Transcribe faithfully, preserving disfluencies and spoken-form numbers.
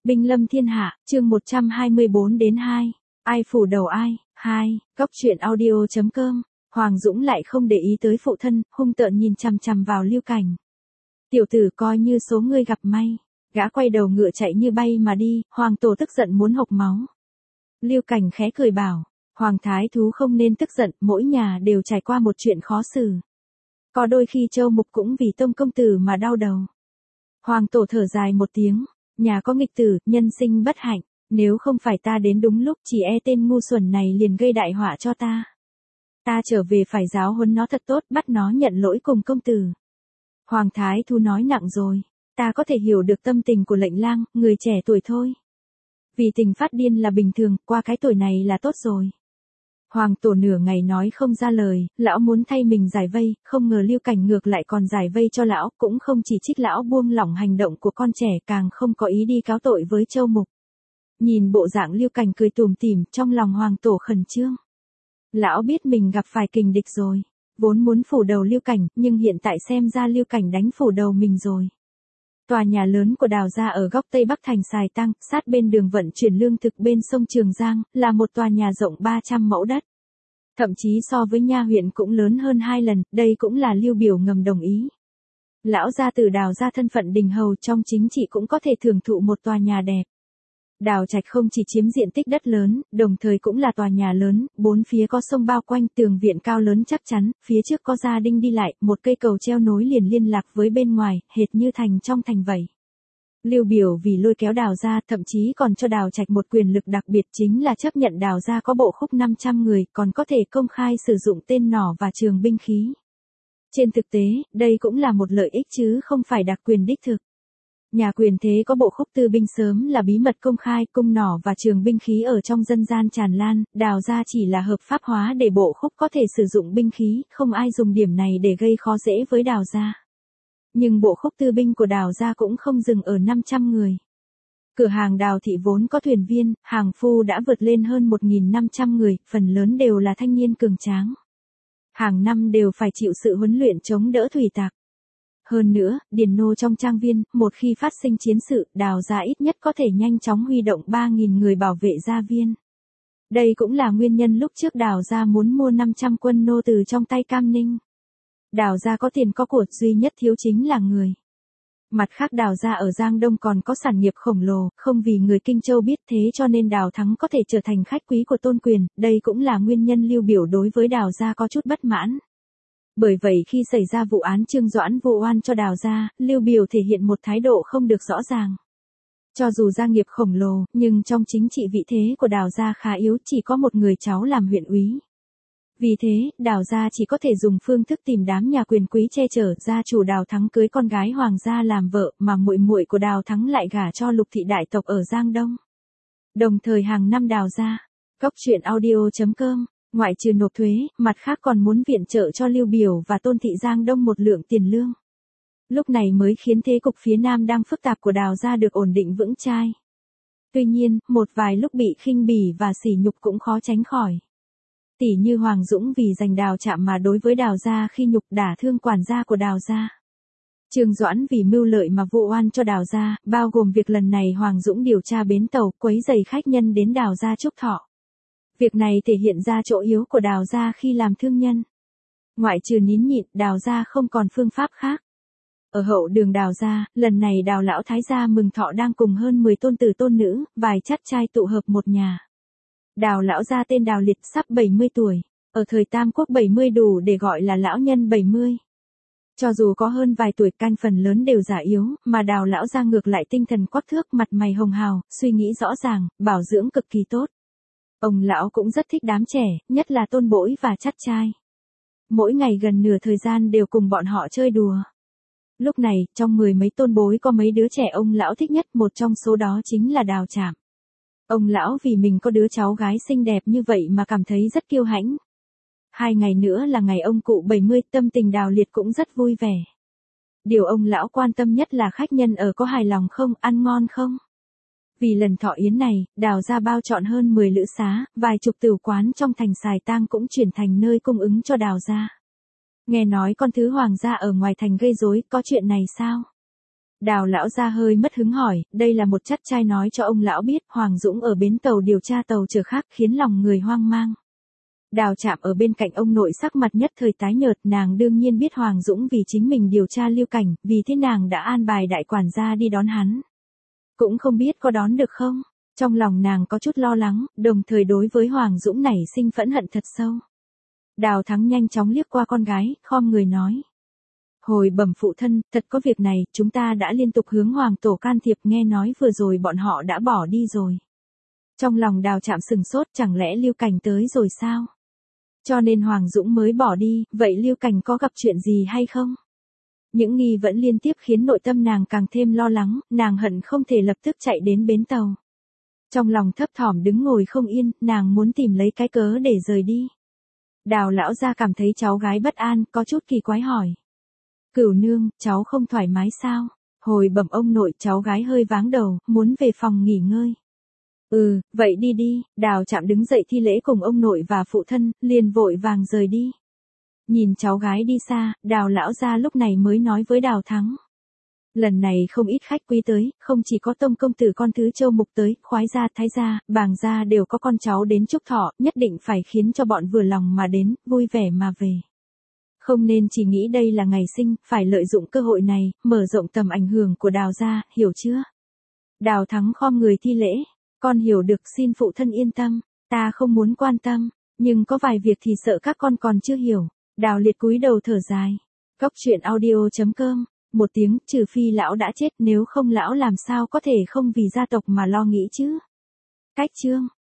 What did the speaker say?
Binh lâm thiên hạ, chương một trăm hai mươi bốn đến hai. Ai phủ đầu ai? hai. Góc truyện audio chấm com. Hoàng Dũng lại không để ý tới phụ thân, hung tợn nhìn chằm chằm vào Lưu Cảnh. Tiểu tử coi như số ngươi gặp may. Gã quay đầu ngựa chạy như bay mà đi, Hoàng Tổ tức giận muốn hộc máu. Lưu Cảnh khẽ cười bảo, Hoàng Thái Thú không nên tức giận, mỗi nhà đều trải qua một chuyện khó xử. Có đôi khi Châu Mục cũng vì Tông công tử mà đau đầu. Hoàng Tổ thở dài một tiếng. Nhà có nghịch tử, nhân sinh bất hạnh, nếu không phải ta đến đúng lúc chỉ e tên ngu xuẩn này liền gây đại họa cho ta. Ta trở về phải giáo huấn nó thật tốt, bắt nó nhận lỗi cùng công tử. Hoàng Thái Thú nói nặng rồi, ta có thể hiểu được tâm tình của lệnh lang, người trẻ tuổi thôi. Vì tình phát điên là bình thường, qua cái tuổi này là tốt rồi. Hoàng Tổ nửa ngày nói không ra lời, lão muốn thay mình giải vây, không ngờ Lưu Cảnh ngược lại còn giải vây cho lão, cũng không chỉ trích lão buông lỏng hành động của con trẻ, càng không có ý đi cáo tội với Châu Mục. Nhìn bộ dạng Lưu Cảnh cười tủm tỉm, trong lòng Hoàng Tổ khẩn trương. Lão biết mình gặp phải kình địch rồi, vốn muốn phủ đầu Lưu Cảnh, nhưng hiện tại xem ra Lưu Cảnh đánh phủ đầu mình rồi. Tòa nhà lớn của Đào gia ở góc Tây Bắc thành Sài Tăng, sát bên đường vận chuyển lương thực bên sông Trường Giang, là một tòa nhà rộng ba trăm mẫu đất. Thậm chí so với nha huyện cũng lớn hơn hai lần, đây cũng là Lưu Biểu ngầm đồng ý. Lão gia tử Đào gia thân phận đình hầu trong chính trị cũng có thể thưởng thụ một tòa nhà đẹp. Đào Trạch không chỉ chiếm diện tích đất lớn, đồng thời cũng là tòa nhà lớn, bốn phía có sông bao quanh, tường viện cao lớn chắc chắn, phía trước có gia đình đi lại, một cây cầu treo nối liền liên lạc với bên ngoài, hệt như thành trong thành vậy. Lưu Biểu vì lôi kéo Đào gia, thậm chí còn cho Đào Trạch một quyền lực đặc biệt, chính là chấp nhận Đào gia có bộ khúc năm trăm người, còn có thể công khai sử dụng tên nỏ và trường binh khí. Trên thực tế, đây cũng là một lợi ích chứ không phải đặc quyền đích thực. Nhà quyền thế có bộ khúc tư binh sớm là bí mật công khai, cung nỏ và trường binh khí ở trong dân gian tràn lan, Đào gia chỉ là hợp pháp hóa để bộ khúc có thể sử dụng binh khí, không ai dùng điểm này để gây khó dễ với Đào gia. Nhưng bộ khúc tư binh của Đào gia cũng không dừng ở năm trăm người. Cửa hàng Đào thị vốn có thuyền viên, hàng phu đã vượt lên hơn một nghìn năm trăm người, phần lớn đều là thanh niên cường tráng. Hàng năm đều phải chịu sự huấn luyện chống đỡ thủy tặc. Hơn nữa, điền nô trong trang viên, một khi phát sinh chiến sự, Đào gia ít nhất có thể nhanh chóng huy động ba nghìn người bảo vệ gia viên. Đây cũng là nguyên nhân lúc trước Đào gia muốn mua năm trăm quân nô từ trong tay Cam Ninh. Đào gia có tiền có của, duy nhất thiếu chính là người. Mặt khác Đào gia ở Giang Đông còn có sản nghiệp khổng lồ, không vì người Kinh Châu biết thế cho nên Đào Thắng có thể trở thành khách quý của Tôn Quyền, đây cũng là nguyên nhân Lưu Biểu đối với Đào gia có chút bất mãn. Bởi vậy khi xảy ra vụ án Trương Doãn vu oan cho Đào gia, Lưu Biểu thể hiện một thái độ không được rõ ràng. Cho dù gia nghiệp khổng lồ, nhưng trong chính trị vị thế của Đào gia khá yếu, chỉ có một người cháu làm huyện úy. Vì thế, Đào gia chỉ có thể dùng phương thức tìm đám nhà quyền quý che chở, gia chủ Đào Thắng cưới con gái hoàng gia làm vợ, mà muội muội của Đào Thắng lại gả cho Lục thị đại tộc ở Giang Đông. Đồng thời hàng năm Đào gia, góc truyện audio chấm com, ngoại trừ nộp thuế, mặt khác còn muốn viện trợ cho Lưu Biểu và Tôn thị Giang Đông một lượng tiền lương. Lúc này mới khiến thế cục phía Nam đang phức tạp của Đào gia được ổn định vững chãi. Tuy nhiên, một vài lúc bị khinh bỉ và sỉ nhục cũng khó tránh khỏi. Tỷ như Hoàng Dũng vì giành Đào Trạm mà đối với Đào gia khi nhục đả thương quản gia của Đào gia. Trương Doãn vì mưu lợi mà vu oan cho Đào gia, bao gồm việc lần này Hoàng Dũng điều tra bến tàu, quấy rầy khách nhân đến Đào gia chúc thọ. Việc này thể hiện ra chỗ yếu của Đào gia khi làm thương nhân. Ngoại trừ nín nhịn, Đào gia không còn phương pháp khác. Ở hậu đường Đào gia, lần này Đào lão thái gia mừng thọ đang cùng hơn mười tôn tử tôn nữ, vài chắt trai tụ hợp một nhà. Đào lão gia tên Đào Liệt sắp bảy mươi tuổi, ở thời Tam Quốc bảy mươi đủ để gọi là lão nhân bảy mươi. Cho dù có hơn vài tuổi, canh phần lớn đều già yếu, mà Đào lão gia ngược lại tinh thần quắc thước, mặt mày hồng hào, suy nghĩ rõ ràng, bảo dưỡng cực kỳ tốt. Ông lão cũng rất thích đám trẻ, nhất là tôn bối và chắt trai. Mỗi ngày gần nửa thời gian đều cùng bọn họ chơi đùa. Lúc này, trong mười mấy tôn bối có mấy đứa trẻ ông lão thích nhất, một trong số đó chính là Đào Trạm. Ông lão vì mình có đứa cháu gái xinh đẹp như vậy mà cảm thấy rất kiêu hãnh. Hai ngày nữa là ngày ông cụ bảy mươi, tâm tình Đào Liệt cũng rất vui vẻ. Điều ông lão quan tâm nhất là khách nhân ở có hài lòng không, ăn ngon không. Vì lần thọ yến này, Đào gia bao chọn hơn mười lữ xá, vài chục tửu quán trong thành Sài Tang cũng chuyển thành nơi cung ứng cho Đào gia. Nghe nói con thứ hoàng gia ở ngoài thành gây rối, có chuyện này sao? Đào lão gia hơi mất hứng hỏi, đây là một chắt trai nói cho ông lão biết Hoàng Dũng ở bến tàu điều tra tàu chở khác khiến lòng người hoang mang. Đào Trạm ở bên cạnh ông nội sắc mặt nhất thời tái nhợt, nàng đương nhiên biết Hoàng Dũng vì chính mình điều tra Lưu Cảnh, vì thế nàng đã an bài đại quản gia đi đón hắn. Cũng không biết có đón được không, trong lòng nàng có chút lo lắng, đồng thời đối với Hoàng Dũng nảy sinh phẫn hận thật sâu. Đào Thắng nhanh chóng liếc qua con gái, khom người nói. Hồi bẩm phụ thân, thật có việc này, chúng ta đã liên tục hướng Hoàng tổ can thiệp, nghe nói vừa rồi bọn họ đã bỏ đi rồi. Trong lòng Đào Trạm sừng sốt, chẳng lẽ Lưu Cảnh tới rồi sao? Cho nên Hoàng Dũng mới bỏ đi, vậy Lưu Cảnh có gặp chuyện gì hay không? Những nghi vẫn liên tiếp khiến nội tâm nàng càng thêm lo lắng, nàng hận không thể lập tức chạy đến bến tàu. Trong lòng thấp thỏm đứng ngồi không yên, nàng muốn tìm lấy cái cớ để rời đi. Đào lão gia cảm thấy cháu gái bất an, có chút kỳ quái hỏi. Cửu nương, cháu không thoải mái sao? Hồi bẩm ông nội, cháu gái hơi váng đầu, muốn về phòng nghỉ ngơi. Ừ, vậy đi đi. Đào Trạm đứng dậy thi lễ cùng ông nội và phụ thân, liền vội vàng rời đi. Nhìn cháu gái đi xa, Đào lão gia lúc này mới nói với Đào Thắng. Lần này không ít khách quý tới, không chỉ có Tông công tử con thứ Châu Mục tới, khoái gia, thái gia, bàng gia đều có con cháu đến chúc thọ, nhất định phải khiến cho bọn vừa lòng mà đến, vui vẻ mà về. Không nên chỉ nghĩ đây là ngày sinh, phải lợi dụng cơ hội này, mở rộng tầm ảnh hưởng của Đào gia, hiểu chưa? Đào Thắng khom người thi lễ, con hiểu được, xin phụ thân yên tâm, ta không muốn quan tâm, nhưng có vài việc thì sợ các con còn chưa hiểu. Đào Liệt cúi đầu thở dài. Góc truyện audio chấm com, một tiếng, trừ phi lão đã chết, nếu không lão làm sao có thể không vì gia tộc mà lo nghĩ chứ. Cách chương